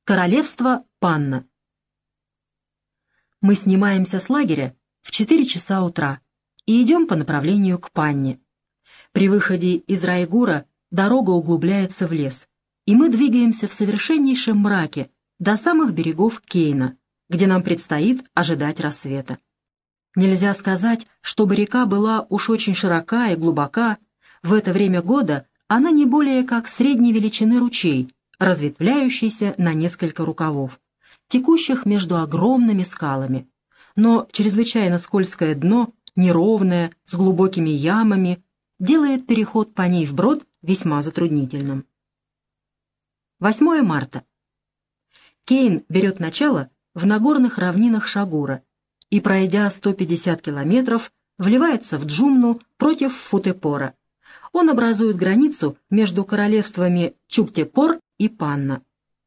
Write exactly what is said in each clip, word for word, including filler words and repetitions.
Королевство Панна. Мы снимаемся с лагеря в четыре часа утра и идем по направлению к Панне. При выходе из Райгура дорога углубляется в лес, и мы двигаемся в совершеннейшем мраке до самых берегов Кейна, где нам предстоит ожидать рассвета. Нельзя сказать, чтобы река была уж очень широка и глубока. В это время года она не более как средней величины ручей, разветвляющийся на несколько рукавов, текущих между огромными скалами. Но чрезвычайно скользкое дно, неровное, с глубокими ямами, делает переход по ней вброд весьма затруднительным. восьмое марта. Кейн берет начало в Нагорных равнинах Шагура и, пройдя сто пятьдесят километров, вливается в Джумну против Футепора. Он образует границу между королевствами Чуктепор и Панна.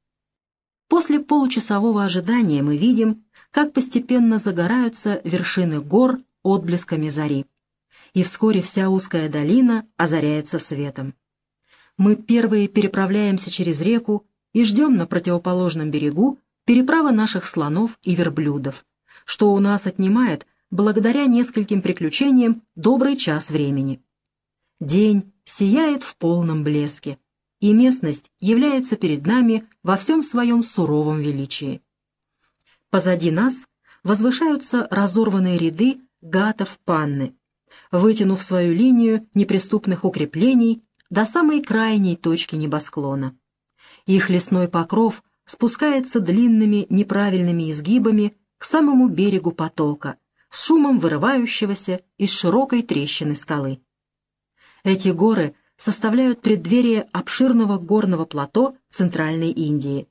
После получасового ожидания мы видим, как постепенно загораются вершины гор отблесками зари, и вскоре вся узкая долина озаряется светом. Мы первые переправляемся через реку и ждем на противоположном берегу переправы наших слонов и верблюдов, что у нас отнимает, благодаря нескольким приключениям, добрый час времени. День сияет в полном блеске, и местность является перед нами во всем своем суровом величии. Позади нас возвышаются разорванные ряды гатов Панны, вытянув свою линию неприступных укреплений до самой крайней точки небосклона. Их лесной покров спускается длинными неправильными изгибами к самому берегу потока, с шумом вырывающегося из широкой трещины скалы. Эти горы составляют преддверие обширного горного плато Центральной Индии.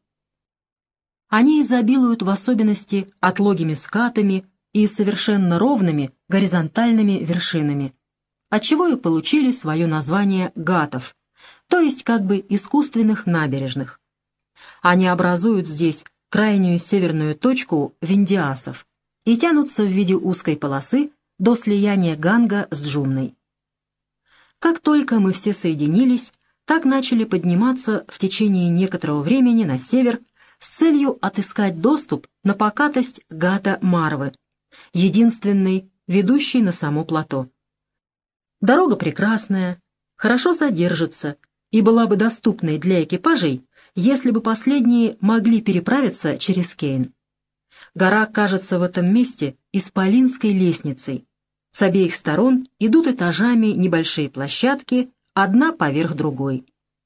Они изобилуют в особенности отлогими скатами и совершенно ровными горизонтальными вершинами, отчего и получили свое название гатов, то есть как бы искусственных набережных. Они образуют здесь крайнюю северную точку Виндиасов и тянутся в виде узкой полосы до слияния Ганга с Джумной. Как только мы все соединились, так начали подниматься в течение некоторого времени на север с целью отыскать доступ на покатость Гата Марвы, единственной, ведущей на само плато. Дорога прекрасная, хорошо содержится и была бы доступной для экипажей, если бы последние могли переправиться через Кейн. Гора кажется в этом месте исполинской лестницей. С обеих сторон идут этажами небольшие площадки, одна поверх другой.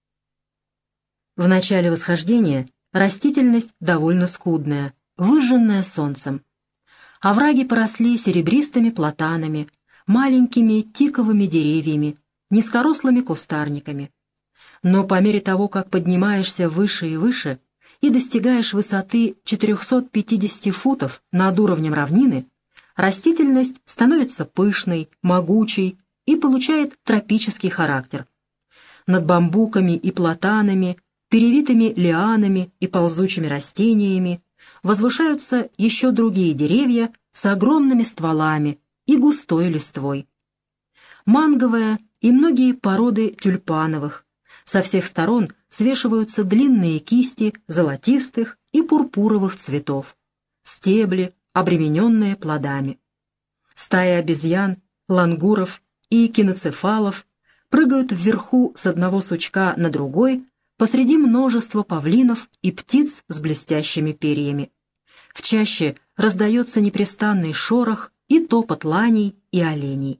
В начале восхождения растительность довольно скудная, выжженная солнцем. Овраги поросли серебристыми платанами, маленькими тиковыми деревьями, низкорослыми кустарниками. Но по мере того, как поднимаешься выше и выше и достигаешь высоты четырехсот пятидесяти футов над уровнем равнины, растительность становится пышной, могучей и получает тропический характер. Над бамбуками и платанами, перевитыми лианами и ползучими растениями возвышаются еще другие деревья с огромными стволами и густой листвой. Манговая и многие породы тюльпановых. Со всех сторон свешиваются длинные кисти золотистых и пурпуровых цветов, стебли, обремененные плодами. Стаи обезьян, лангуров и киноцефалов прыгают вверху с одного сучка на другой посреди множества павлинов и птиц с блестящими перьями. В чаще раздается непрестанный шорох и топот ланей и оленей.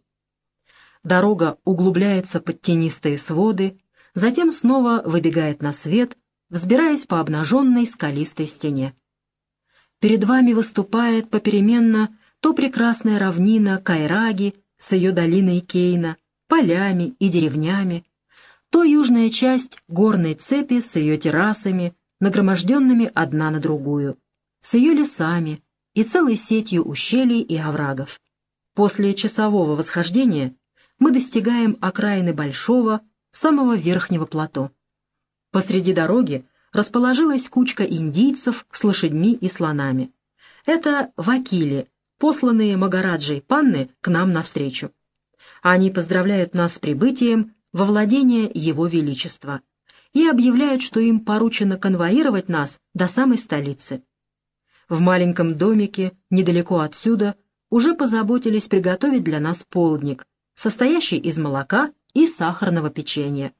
Дорога углубляется под тенистые своды, затем снова выбегает на свет, взбираясь по обнаженной скалистой стене. Перед вами выступает попеременно то прекрасная равнина Кайраги с ее долиной Кейна, полями и деревнями, то южная часть горной цепи с ее террасами, нагроможденными одна на другую, с ее лесами и целой сетью ущелий и оврагов. После часового восхождения мы достигаем окраины большого, самого верхнего плато. Посреди дороги расположилась кучка индийцев с лошадьми и слонами. Это вакили, посланные Магараджей Панны к нам навстречу. Они поздравляют нас с прибытием во владение Его Величества и объявляют, что им поручено конвоировать нас до самой столицы. В маленьком домике, недалеко отсюда, уже позаботились приготовить для нас полдник, состоящий из молока и сахарного печенья.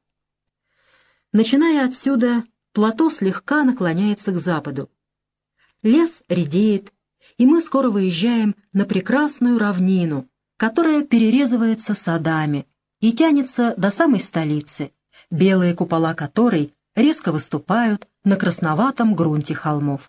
Начиная отсюда, плато слегка наклоняется к западу. Лес редеет, и мы скоро выезжаем на прекрасную равнину, которая перерезывается садами и тянется до самой столицы, белые купола которой резко выступают на красноватом грунте холмов.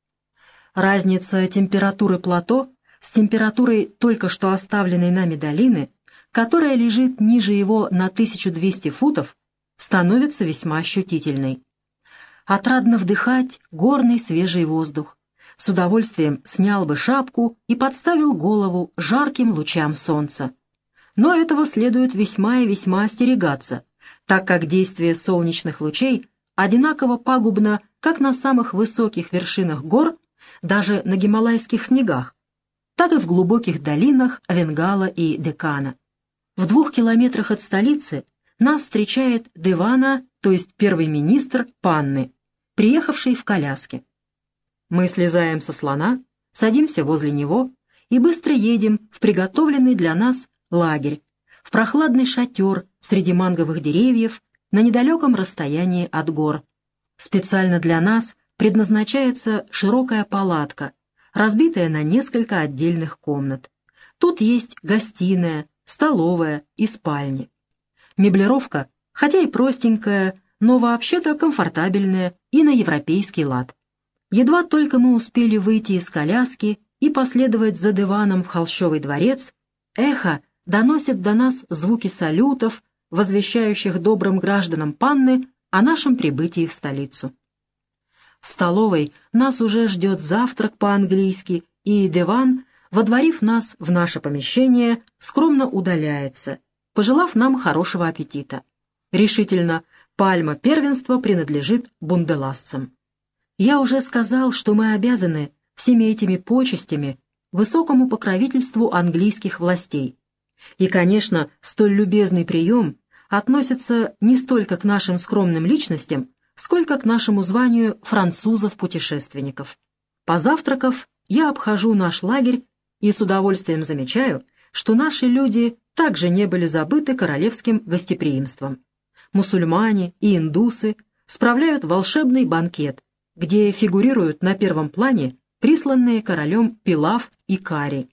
Разница температуры плато с температурой только что оставленной нами долины, которая лежит ниже его на тысячу двести футов, становится весьма ощутительной. Отрадно вдыхать горный свежий воздух. С удовольствием снял бы шапку и подставил голову жарким лучам солнца. Но этого следует весьма и весьма остерегаться, так как действие солнечных лучей одинаково пагубно как на самых высоких вершинах гор, даже на гималайских снегах, так и в глубоких долинах Венгала и Декана. В двух километрах от столицы нас встречает Девана, то есть первый министр Панны, приехавший в коляске. Мы слезаем со слона, садимся возле него и быстро едем в приготовленный для нас лагерь, в прохладный шатер среди манговых деревьев на недалеком расстоянии от гор. Специально для нас предназначается широкая палатка, разбитая на несколько отдельных комнат. Тут есть гостиная, столовая и спальни. Меблировка, хотя и простенькая, но вообще-то комфортабельная и на европейский лад. Едва только мы успели выйти из коляски и последовать за диваном в холщовый дворец, эхо доносит до нас звуки салютов, возвещающих добрым гражданам Панны о нашем прибытии в столицу. В столовой нас уже ждет завтрак по-английски, и диван, водворив нас в наше помещение, скромно удаляется, пожелав нам хорошего аппетита. Решительно, пальма первенства принадлежит бунделасцам. Я уже сказал, что мы обязаны всеми этими почестями высокому покровительству английских властей. И, конечно, столь любезный прием относится не столько к нашим скромным личностям, сколько к нашему званию французов-путешественников. Позавтракав, я обхожу наш лагерь и с удовольствием замечаю, что наши люди также не были забыты королевским гостеприимством. Мусульмане и индусы справляют волшебный банкет, где фигурируют на первом плане присланные королем пилав и карри.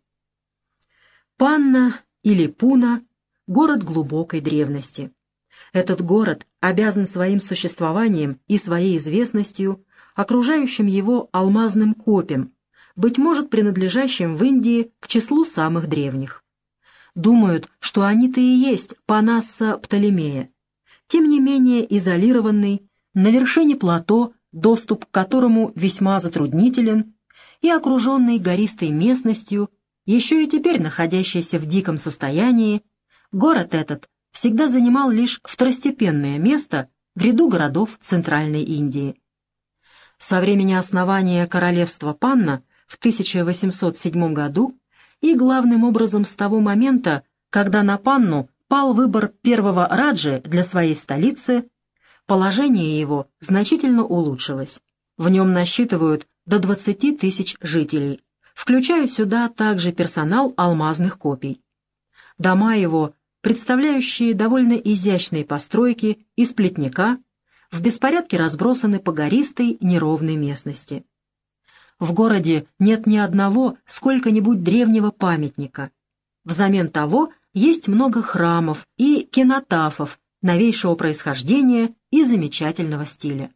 Панна или Пуна — город глубокой древности. Этот город обязан своим существованием и своей известностью окружающим его алмазным копьям, быть может, принадлежащим в Индии к числу самых древних. Думают, что они-то и есть Панасса Птолемея. Тем не менее изолированный, на вершине плато, доступ к которому весьма затруднителен, и окруженный гористой местностью, еще и теперь находящийся в диком состоянии, город этот всегда занимал лишь второстепенное место в ряду городов Центральной Индии. Со времени основания королевства Панна в тысяча восемьсот седьмом году и главным образом с того момента, когда на Панну пал выбор первого раджи для своей столицы, положение его значительно улучшилось. В нем насчитывают до двадцати тысяч жителей, включая сюда также персонал алмазных копий. Дома его, представляющие довольно изящные постройки из плетника, в беспорядке разбросаны по гористой неровной местности. В городе нет ни одного сколько-нибудь древнего памятника. Взамен того есть много храмов и кенотафов новейшего происхождения и замечательного стиля.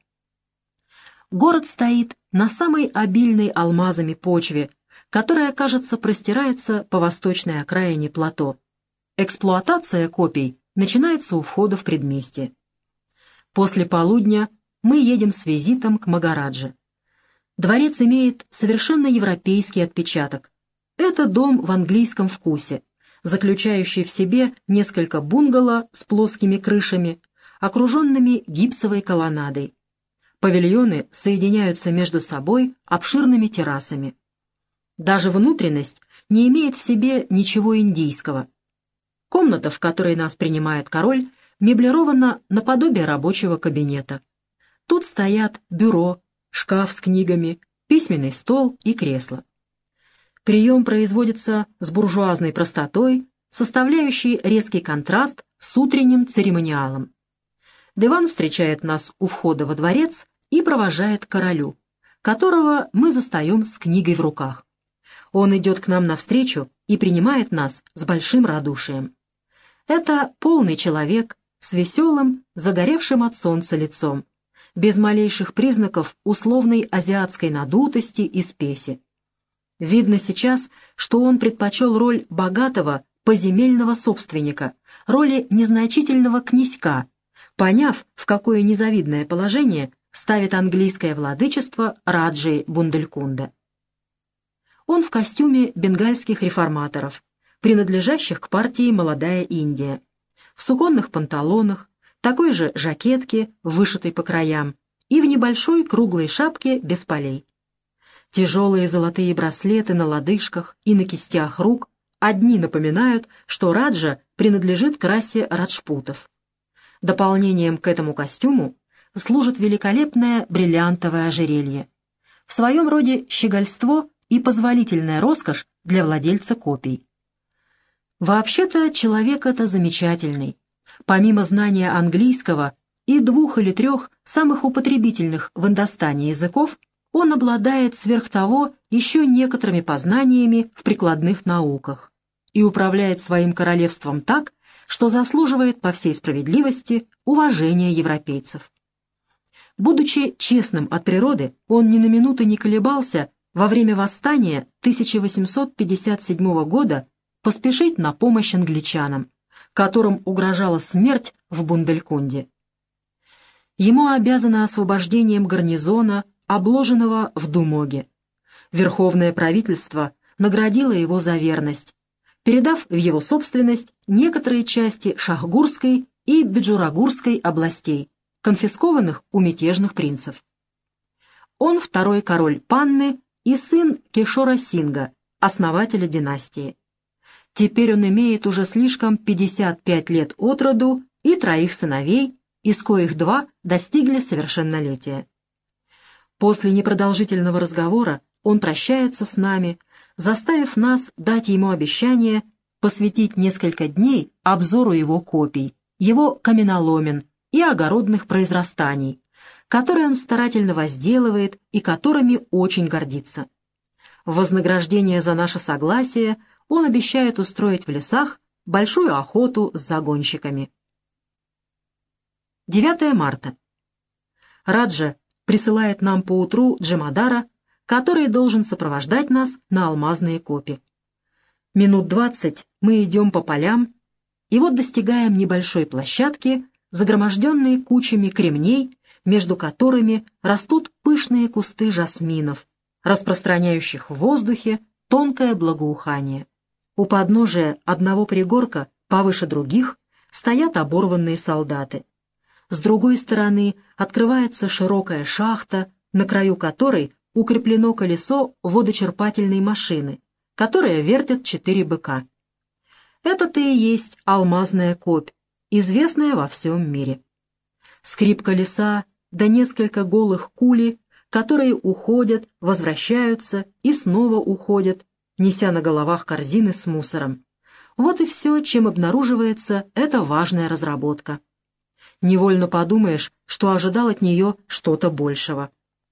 Город стоит на самой обильной алмазами почве, которая, кажется, простирается по восточной окраине плато. Эксплуатация копий начинается у входа в предместье. После полудня мы едем с визитом к Магараджа. Дворец имеет совершенно европейский отпечаток. Это дом в английском вкусе, заключающий в себе несколько бунгало с плоскими крышами, окруженными гипсовой колоннадой. Павильоны соединяются между собой обширными террасами. Даже внутренность не имеет в себе ничего индийского. Комната, в которой нас принимает король, меблирована наподобие рабочего кабинета. Тут стоят бюро, шкаф с книгами, письменный стол и кресло. Прием производится с буржуазной простотой, составляющей резкий контраст с утренним церемониалом. Диван встречает нас у входа во дворец и провожает к королю, которого мы застаем с книгой в руках. Он идет к нам навстречу и принимает нас с большим радушием. Это полный человек с веселым, загоревшим от солнца лицом, без малейших признаков условной азиатской надутости и спеси. Видно сейчас, что он предпочел роль богатого поземельного собственника, роли незначительного князька, поняв, в какое незавидное положение ставит английское владычество Раджи Бунделькунда. Он в костюме бенгальских реформаторов, принадлежащих к партии «Молодая Индия», в суконных панталонах, такой же жакетке, вышитой по краям, и в небольшой круглой шапке без полей. Тяжелые золотые браслеты на лодыжках и на кистях рук одни напоминают, что Раджа принадлежит к расе раджпутов. Дополнением к этому костюму служит великолепное бриллиантовое ожерелье. В своем роде щегольство и позволительная роскошь для владельца копий. Вообще-то человек это замечательный. Помимо знания английского и двух или трех самых употребительных в Индостане языков, он обладает сверх того еще некоторыми познаниями в прикладных науках и управляет своим королевством так, что заслуживает по всей справедливости уважения европейцев. Будучи честным от природы, он ни на минуту не колебался во время восстания тысяча восемьсот пятьдесят седьмого года поспешить на помощь англичанам, которым угрожала смерть в Бунделькунде. Ему обязано освобождением гарнизона, обложенного в Думоге. Верховное правительство наградило его за верность, передав в его собственность некоторые части Шахгурской и Биджурагурской областей, конфискованных у мятежных принцев. Он второй король Панны и сын Кешора Синга, основателя династии. Теперь он имеет уже слишком пятьдесят пять лет от роду и троих сыновей, из коих два достигли совершеннолетия. После непродолжительного разговора он прощается с нами, заставив нас дать ему обещание посвятить несколько дней обзору его копий, его каменоломен и огородных произрастаний, которые он старательно возделывает и которыми очень гордится. В вознаграждение за наше согласие он обещает устроить в лесах большую охоту с загонщиками. девятое марта. Раджа присылает нам поутру Джамадара, который должен сопровождать нас на алмазные копи. Минут двадцать мы идем по полям, и вот достигаем небольшой площадки, загроможденной кучами кремней, между которыми растут пышные кусты жасминов, распространяющих в воздухе тонкое благоухание. У подножия одного пригорка, повыше других, стоят оборванные солдаты. С другой стороны открывается широкая шахта, на краю которой укреплено колесо водочерпательной машины, которая вертит четыре быка. Это-то и есть алмазная копь, известная во всем мире. Скрип колеса, да несколько голых кули, которые уходят, возвращаются и снова уходят, неся на головах корзины с мусором. Вот и все, чем обнаруживается эта важная разработка. Невольно подумаешь, что ожидал от нее что-то большего.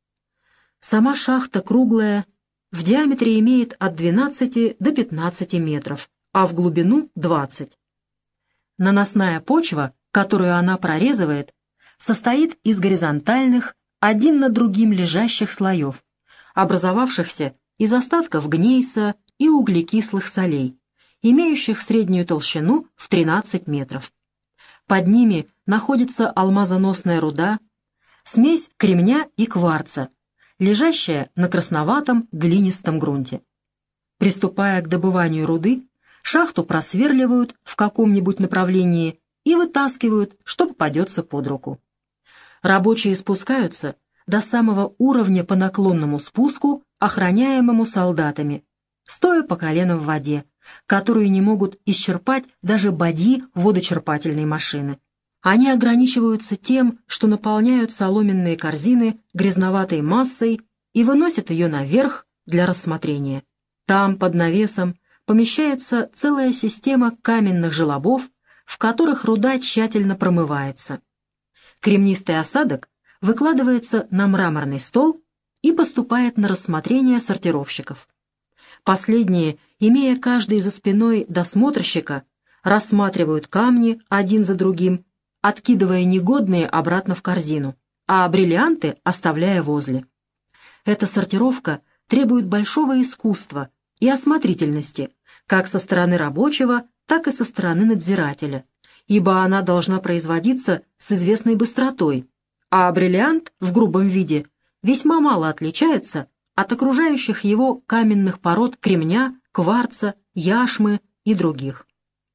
Сама шахта круглая, в диаметре имеет от двенадцати до пятнадцати метров, а в глубину двадцать. Наносная почва, которую она прорезывает, состоит из горизонтальных, один над другим лежащих слоев, образовавшихся из остатков гнейса и углекислых солей, имеющих среднюю толщину в тринадцать метров. Под ними находится алмазоносная руда, смесь кремня и кварца, лежащая на красноватом глинистом грунте. Приступая к добыванию руды, шахту просверливают в каком-нибудь направлении и вытаскивают, что попадется под руку. Рабочие спускаются до самого уровня по наклонному спуску, охраняемому солдатами, стоя по колено в воде, которую не могут исчерпать даже бадьи водочерпательной машины. Они ограничиваются тем, что наполняют соломенные корзины грязноватой массой и выносят ее наверх для рассмотрения. Там, под навесом, помещается целая система каменных желобов, в которых руда тщательно промывается. Кремнистый осадок выкладывается на мраморный стол и поступает на рассмотрение сортировщиков. Последние, имея каждый за спиной досмотрщика, рассматривают камни один за другим, откидывая негодные обратно в корзину, а бриллианты оставляя возле. Эта сортировка требует большого искусства и осмотрительности, как со стороны рабочего, так и со стороны надзирателя, ибо она должна производиться с известной быстротой, а бриллиант в грубом виде весьма мало отличается от окружающих его каменных пород кремня, кварца, яшмы и других.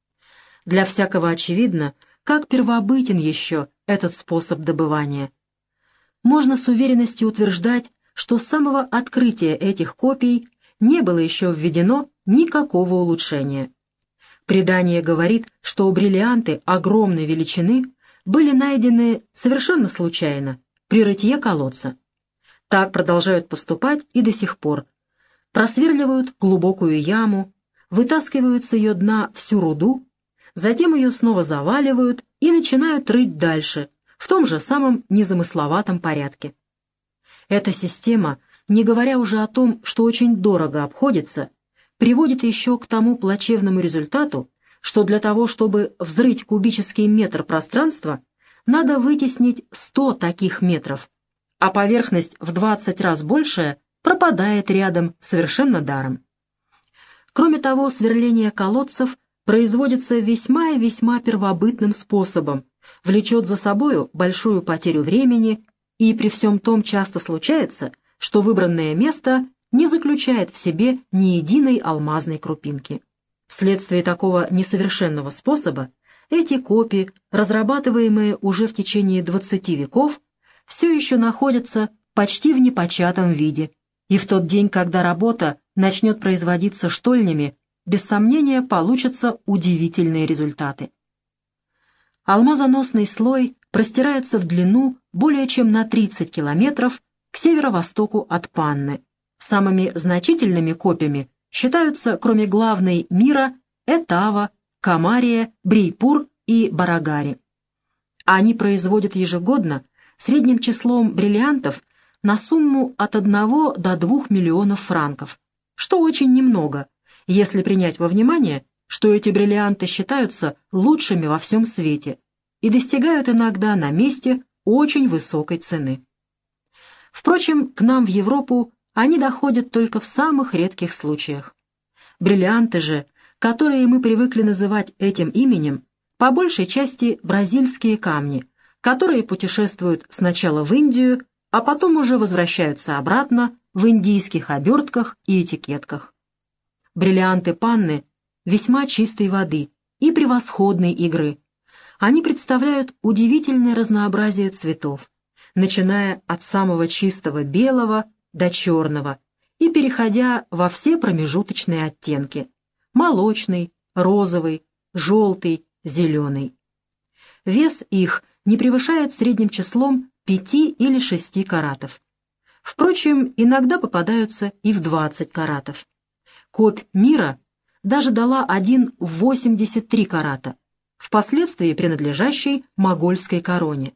Для всякого очевидно, как первобытен еще этот способ добывания. Можно с уверенностью утверждать, что с самого открытия этих копий не было еще введено никакого улучшения. Предание говорит, что бриллианты огромной величины были найдены совершенно случайно при рытье колодца. Так продолжают поступать и до сих пор. Просверливают глубокую яму, вытаскивают с ее дна всю руду, затем ее снова заваливают и начинают рыть дальше, в том же самом незамысловатом порядке. Эта система, не говоря уже о том, что очень дорого обходится, приводит еще к тому плачевному результату, что для того, чтобы взрыть кубический метр пространства, надо вытеснить сто таких метров, а поверхность в двадцать раз большая пропадает рядом совершенно даром. Кроме того, сверление колодцев производится весьма и весьма первобытным способом, влечет за собою большую потерю времени, и при всем том часто случается, что выбранное место не заключает в себе ни единой алмазной крупинки. Вследствие такого несовершенного способа эти копии, разрабатываемые уже в течение двадцати веков, все еще находятся почти в непочатом виде, и в тот день, когда работа начнет производиться штольнями, без сомнения получатся удивительные результаты. Алмазоносный слой простирается в длину более чем на тридцать километров к северо-востоку от Панны. Самыми значительными копьями считаются, кроме главной, Мира, Этава, Камария, Брейпур и Барагари. Они производят ежегодно средним числом бриллиантов на сумму от одного до двух миллионов франков, что очень немного, если принять во внимание, что эти бриллианты считаются лучшими во всем свете и достигают иногда на месте очень высокой цены. Впрочем, к нам в Европу они доходят только в самых редких случаях. Бриллианты же, которые мы привыкли называть этим именем, по большей части бразильские камни, которые путешествуют сначала в Индию, а потом уже возвращаются обратно в индийских обертках и этикетках. Бриллианты Панны весьма чистой воды и превосходной игры. Они представляют удивительное разнообразие цветов, начиная от самого чистого белого до черного и переходя во все промежуточные оттенки – молочный, розовый, желтый, зеленый. Вес их не превышает средним числом пяти или шести каратов. Впрочем, иногда попадаются и в двадцать каратов. Копь Мира даже дала один в восемьдесят три карата, впоследствии принадлежащей могольской короне.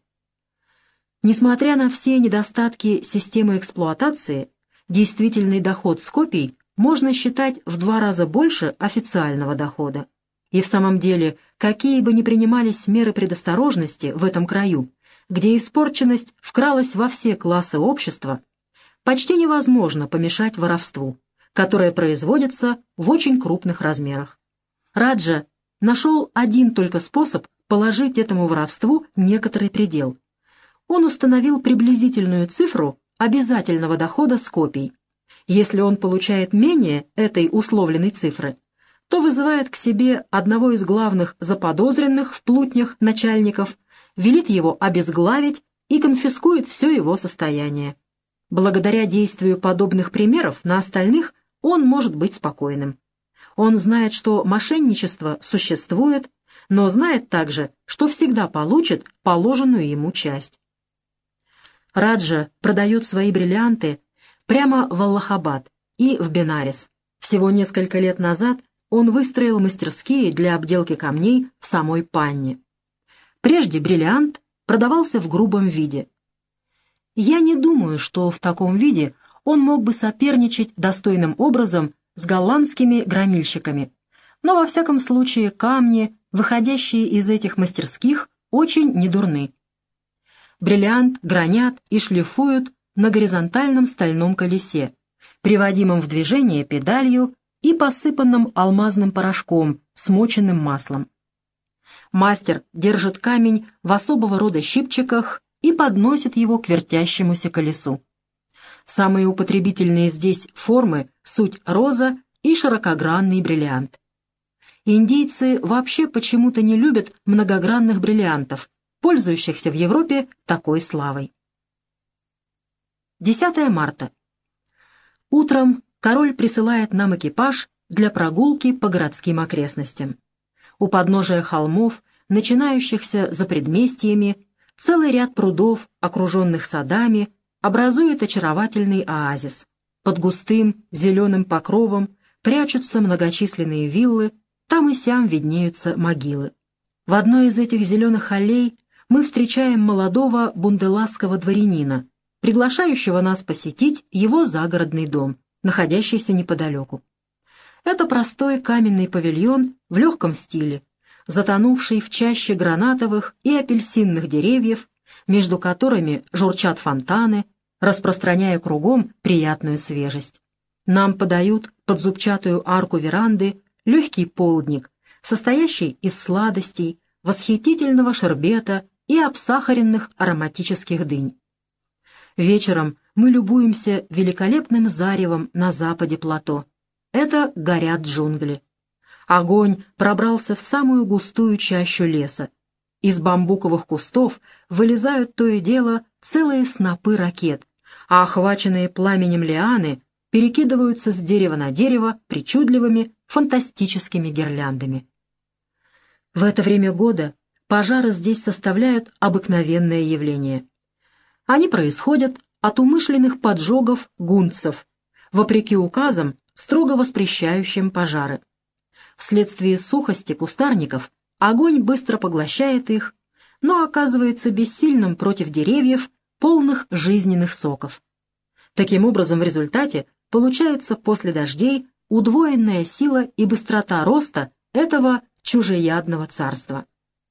Несмотря на все недостатки системы эксплуатации, действительный доход с копий можно считать в два раза больше официального дохода. И в самом деле, какие бы ни принимались меры предосторожности в этом краю, где испорченность вкралась во все классы общества, почти невозможно помешать воровству, которое производится в очень крупных размерах. Раджа нашел один только способ положить этому воровству некоторый предел. Он установил приблизительную цифру обязательного дохода с копий. Если он получает менее этой условленной цифры, то вызывает к себе одного из главных заподозренных в плутнях начальников, велит его обезглавить и конфискует все его состояние. Благодаря действию подобных примеров на остальных он может быть спокойным. Он знает, что мошенничество существует, но знает также, что всегда получит положенную ему часть. Раджа продает свои бриллианты прямо в Аллахабад и в Бенарес. Всего несколько лет назад он выстроил мастерские для обделки камней в самой Панне. Прежде бриллиант продавался в грубом виде. Я не думаю, что в таком виде он мог бы соперничать достойным образом с голландскими гранильщиками, но во всяком случае камни, выходящие из этих мастерских, очень недурны. Бриллиант гранят и шлифуют на горизонтальном стальном колесе, приводимом в движение педалью и посыпанном алмазным порошком, смоченным маслом. Мастер держит камень в особого рода щипчиках и подносит его к вертящемуся колесу. Самые употребительные здесь формы — суть роза и широкогранный бриллиант. Индийцы вообще почему-то не любят многогранных бриллиантов, пользующихся в Европе такой славой. десятое марта. Утром король присылает нам экипаж для прогулки по городским окрестностям. У подножия холмов, начинающихся за предместьями, целый ряд прудов, окруженных садами, образует очаровательный оазис. Под густым зеленым покровом прячутся многочисленные виллы, там и сям виднеются могилы. В одной из этих зеленых аллей мы встречаем молодого бундыласского дворянина, приглашающего нас посетить его загородный дом, находящийся неподалеку. Это простой каменный павильон в легком стиле, затонувший в чаще гранатовых и апельсинных деревьев, между которыми журчат фонтаны, распространяя кругом приятную свежесть. Нам подают под зубчатую арку веранды легкий полдник, состоящий из сладостей, восхитительного шербета и обсахаренных ароматических дынь. Вечером мы любуемся великолепным заревом на западе плато. Это горят джунгли. Огонь пробрался в самую густую чащу леса. Из бамбуковых кустов вылезают то и дело целые снопы ракет, а охваченные пламенем лианы перекидываются с дерева на дерево причудливыми фантастическими гирляндами. В это время года пожары здесь составляют обыкновенное явление. Они происходят от умышленных поджогов гунцев, вопреки указам, строго воспрещающим пожары. Вследствие сухости кустарников огонь быстро поглощает их, но оказывается бессильным против деревьев, полных жизненных соков. Таким образом, в результате получается после дождей удвоенная сила и быстрота роста этого чужеядного царства.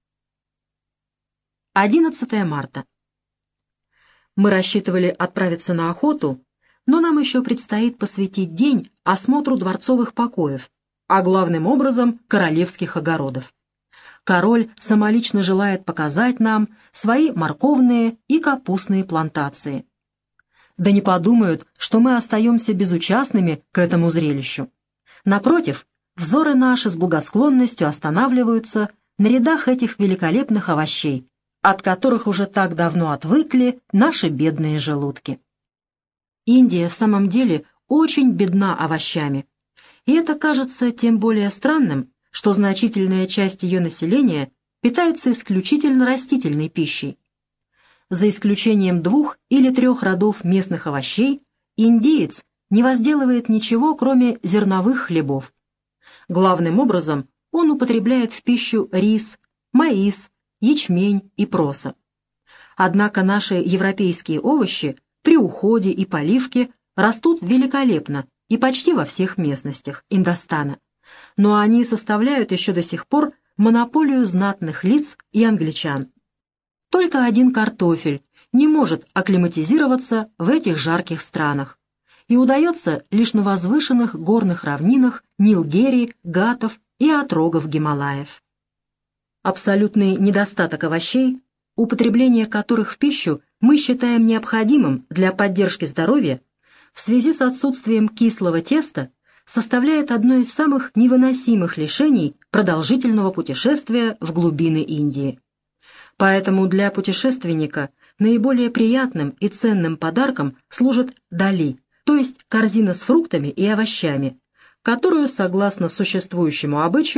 одиннадцатое марта. Мы рассчитывали отправиться на охоту, но нам еще предстоит посвятить день осмотру дворцовых покоев, а главным образом королевских огородов. Король самолично желает показать нам свои морковные и капустные плантации. Да не подумают, что мы остаемся безучастными к этому зрелищу. Напротив, взоры наши с благосклонностью останавливаются на рядах этих великолепных овощей, от которых уже так давно отвыкли наши бедные желудки. Индия в самом деле очень бедна овощами, и это кажется тем более странным, что значительная часть ее населения питается исключительно растительной пищей. За исключением двух или трех родов местных овощей, индиец не возделывает ничего, кроме зерновых хлебов. Главным образом он употребляет в пищу рис, маис, ячмень и проса. Однако наши европейские овощи при уходе и поливке растут великолепно и почти во всех местностях Индостана, но они составляют еще до сих пор монополию знатных лиц и англичан. Только один картофель не может акклиматизироваться в этих жарких странах и удается лишь на возвышенных горных равнинах Нилгири, Гатов и отрогов Гималаев. Абсолютный недостаток овощей, употребление которых в пищу мы считаем необходимым для поддержки здоровья, в связи с отсутствием кислого теста, составляет одно из самых невыносимых лишений продолжительного путешествия в глубины Индии. Поэтому для путешественника наиболее приятным и ценным подарком служит дали, то есть корзина с фруктами и овощами, которую, согласно существующему обычаю,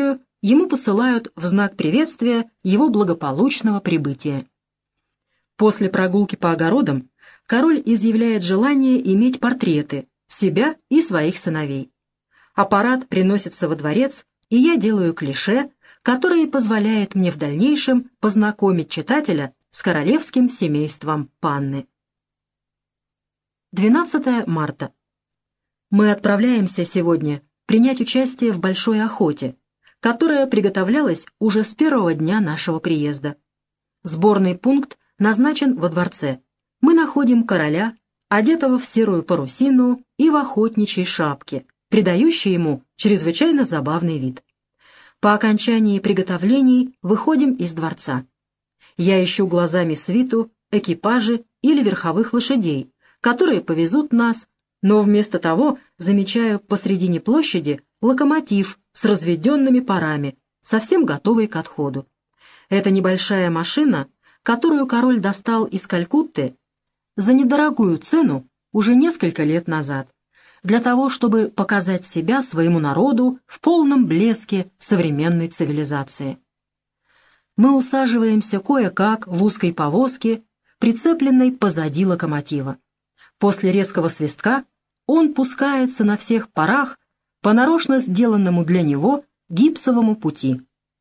ему посылают в знак приветствия его благополучного прибытия. После прогулки по огородам король изъявляет желание иметь портреты себя и своих сыновей. Аппарат приносится во дворец, и я делаю клише, которое позволяет мне в дальнейшем познакомить читателя с королевским семейством Панны. двенадцатое марта. Мы отправляемся сегодня принять участие в большой охоте, которая приготовлялась уже с первого дня нашего приезда. Сборный пункт назначен во дворце. Мы находим короля, одетого в серую парусину и в охотничьей шапке, придающей ему чрезвычайно забавный вид. По окончании приготовлений выходим из дворца. Я ищу глазами свиту, экипажи или верховых лошадей, которые повезут нас, но вместо того замечаю посредине площади локомотив с разведенными парами, совсем готовый к отходу. Это небольшая машина, которую король достал из Калькутты за недорогую цену уже несколько лет назад, для того, чтобы показать себя своему народу в полном блеске современной цивилизации. Мы усаживаемся кое-как в узкой повозке, прицепленной позади локомотива. После резкого свистка он пускается на всех парах по нарочно сделанному для него гипсовому пути.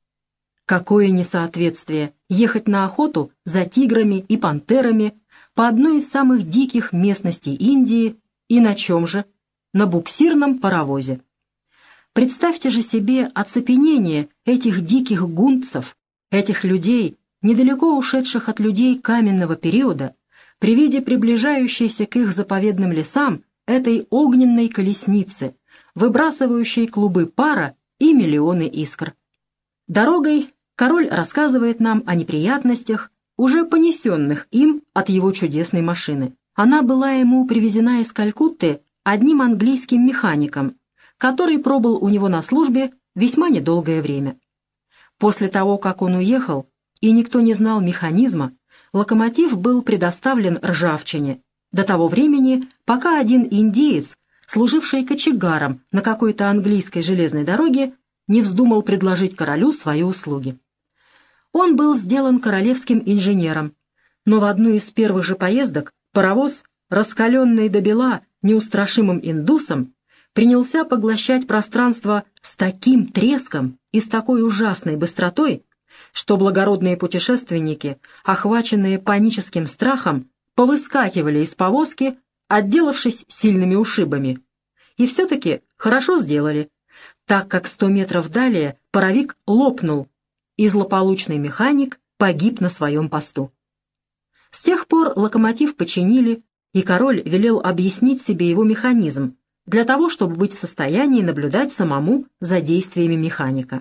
Какое несоответствие ехать на охоту за тиграми и пантерами по одной из самых диких местностей Индии и на чем же? На буксирном паровозе. Представьте же себе оцепенение этих диких гунцев, этих людей, недалеко ушедших от людей каменного периода, при виде приближающейся к их заповедным лесам этой огненной колесницы, выбрасывающей клубы пара и миллионы искр. Дорогой король рассказывает нам о неприятностях, уже понесенных им от его чудесной машины. Она была ему привезена из Калькутты одним английским механиком, который пробыл у него на службе весьма недолгое время. После того, как он уехал, и никто не знал механизма, локомотив был предоставлен ржавчине до того времени, пока один индиец, служивший кочегаром на какой-то английской железной дороге, не вздумал предложить королю свои услуги. Он был сделан королевским инженером, но в одну из первых же поездок паровоз, раскаленный до бела неустрашимым индусом, принялся поглощать пространство с таким треском и с такой ужасной быстротой, что благородные путешественники, охваченные паническим страхом, повыскакивали из повозки, отделавшись сильными ушибами. И все-таки хорошо сделали, так как сто метров далее паровик лопнул, и злополучный механик погиб на своем посту. С тех пор локомотив починили, и король велел объяснить себе его механизм, для того, чтобы быть в состоянии наблюдать самому за действиями механика.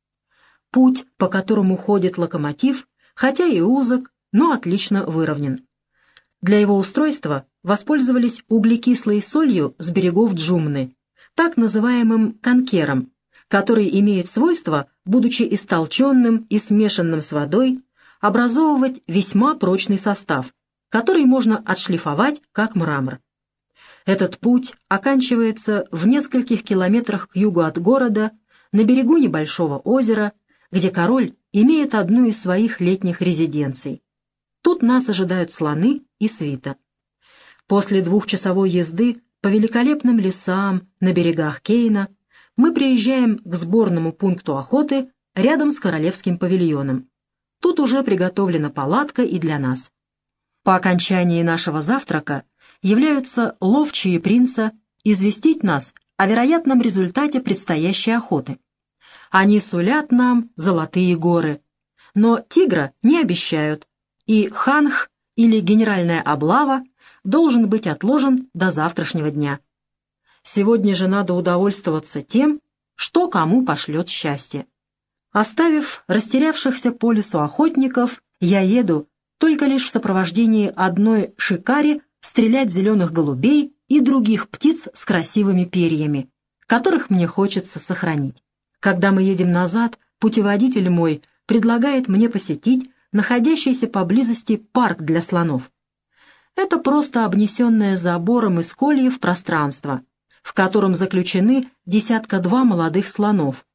Путь, по которому ходит локомотив, хотя и узок, но отлично выровнен. Для его устройства воспользовались углекислой солью с берегов Джумны, так называемым конкером, который имеет свойство, будучи истолченным и смешанным с водой, образовывать весьма прочный состав, который можно отшлифовать как мрамор. Этот путь оканчивается в нескольких километрах к югу от города, на берегу небольшого озера, где король имеет одну из своих летних резиденций. Тут нас ожидают слоны и свита. После двухчасовой езды по великолепным лесам на берегах Кейна мы приезжаем к сборному пункту охоты рядом с королевским павильоном. Тут уже приготовлена палатка и для нас. По окончании нашего завтрака являются ловчие принца известить нас о вероятном результате предстоящей охоты. Они сулят нам золотые горы, но тигра не обещают, и ханх или генеральная облава должен быть отложен до завтрашнего дня. Сегодня же надо удовольствоваться тем, что кому пошлет счастье. Оставив растерявшихся по лесу охотников, я еду только лишь в сопровождении одной шикари стрелять зеленых голубей и других птиц с красивыми перьями, которых мне хочется сохранить. Когда мы едем назад, путеводитель мой предлагает мне посетить находящийся поблизости парк для слонов. Это просто обнесенное забором из кольев пространство, в котором заключены десятка-два молодых слонов,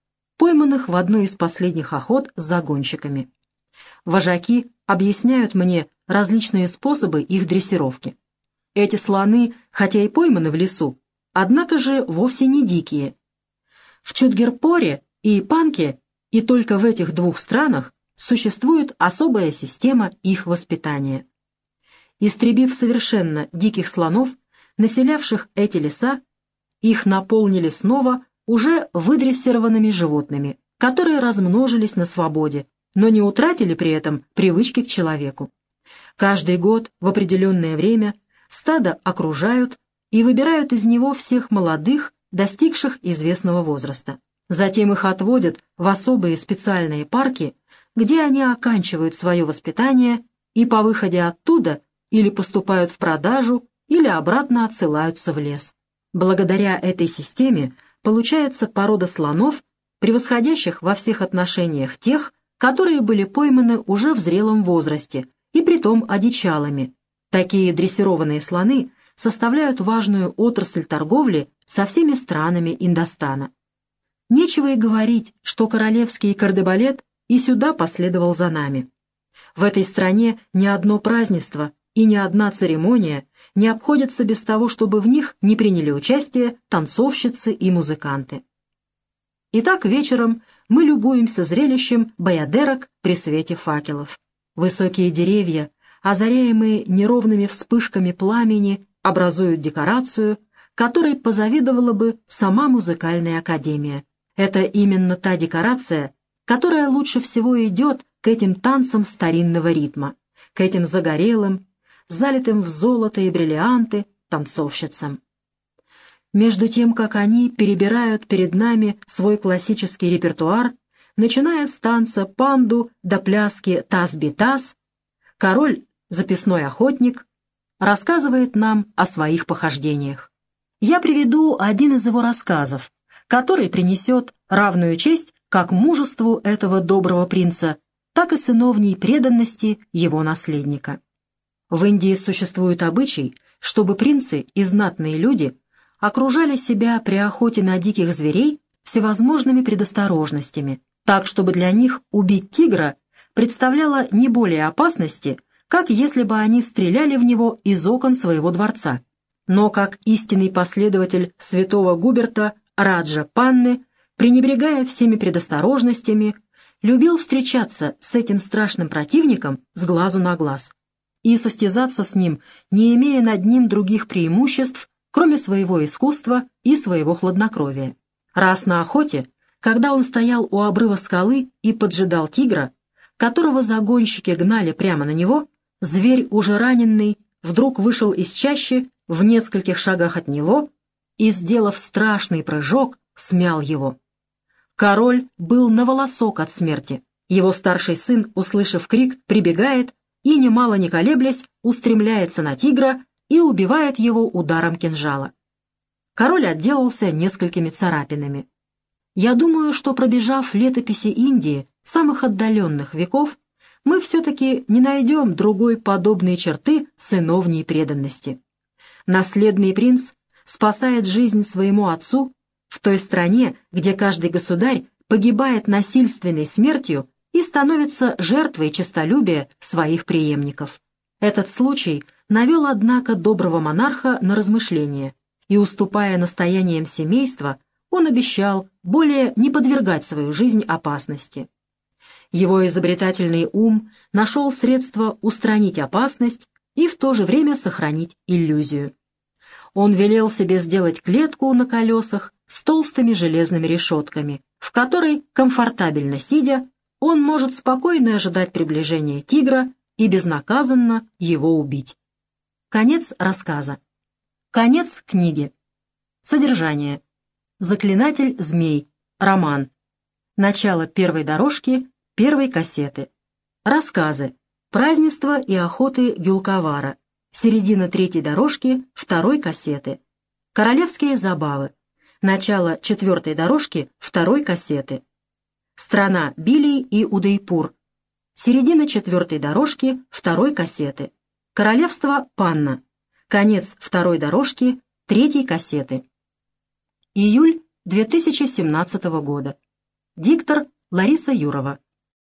пойманных в одной из последних охот с загонщиками. Вожаки объясняют мне различные способы их дрессировки. Эти слоны, хотя и пойманы в лесу, однако же вовсе не дикие. В Чудгерпоре и Панке, и только в этих двух странах, существует особая система их воспитания. Истребив совершенно диких слонов, населявших эти леса, их наполнили снова уже выдрессированными животными, которые размножились на свободе, но не утратили при этом привычки к человеку. Каждый год в определенное время стадо окружают и выбирают из него всех молодых, достигших известного возраста. Затем их отводят в особые специальные парки, где они оканчивают свое воспитание и по выходе оттуда или поступают в продажу, или обратно отсылаются в лес. Благодаря этой системе получается порода слонов, превосходящих во всех отношениях тех, которые были пойманы уже в зрелом возрасте, и притом одичалыми. Такие дрессированные слоны составляют важную отрасль торговли со всеми странами Индостана. Нечего и говорить, что королевский кардебалет и сюда последовал за нами. В этой стране ни одно празднество и ни одна церемония не обходятся без того, чтобы в них не приняли участие танцовщицы и музыканты. Итак, вечером мы любуемся зрелищем баядерок при свете факелов. Высокие деревья, озаряемые неровными вспышками пламени, образуют декорацию, которой позавидовала бы сама музыкальная академия. Это именно та декорация, которая лучше всего идет к этим танцам старинного ритма, к этим загорелым, залитым в золото и бриллианты танцовщицам. Между тем, как они перебирают перед нами свой классический репертуар, начиная с танца панду до пляски таз-би-таз, король, записной охотник, рассказывает нам о своих похождениях. Я приведу один из его рассказов, который принесет равную честь как мужеству этого доброго принца, так и сыновней преданности его наследника. В Индии существует обычай, чтобы принцы и знатные люди окружали себя при охоте на диких зверей всевозможными предосторожностями, так, чтобы для них убить тигра представляло не более опасности, как если бы они стреляли в него из окон своего дворца. Но как истинный последователь святого Губерта Раджа Панны, пренебрегая всеми предосторожностями, любил встречаться с этим страшным противником с глазу на глаз и состязаться с ним, не имея над ним других преимуществ, кроме своего искусства и своего хладнокровия. Раз на охоте, когда он стоял у обрыва скалы и поджидал тигра, которого загонщики гнали прямо на него, зверь, уже раненный, вдруг вышел из чащи в нескольких шагах от него и, сделав страшный прыжок, смял его. Король был на волосок от смерти. Его старший сын, услышав крик, прибегает и, немало не колеблясь, устремляется на тигра и убивает его ударом кинжала. Король отделался несколькими царапинами. Я думаю, что, пробежав летописи Индии самых отдаленных веков, мы все-таки не найдем другой подобной черты сыновней преданности. Наследный принц спасает жизнь своему отцу в той стране, где каждый государь погибает насильственной смертью и становится жертвой честолюбия своих преемников. Этот случай навел, однако, доброго монарха на размышления, и, уступая настояниям семейства, он обещал более не подвергать свою жизнь опасности. Его изобретательный ум нашел средство устранить опасность и в то же время сохранить иллюзию. Он велел себе сделать клетку на колесах с толстыми железными решетками, в которой, комфортабельно сидя, он может спокойно ожидать приближения тигра и безнаказанно его убить. Конец рассказа. Конец книги. Содержание. Заклинатель змей. Роман. Начало первой дорожки первой кассеты. Рассказы. Празднества и охоты Гюльковара. Середина третьей дорожки второй кассеты. Королевские забавы. Начало четвертой дорожки второй кассеты. Страна Билий и Удайпур. Середина четвертой дорожки второй кассеты. Королевство Панна. Конец второй дорожки третьей кассеты. Июль две тысячи семнадцатого года. Диктор Лариса Юрова.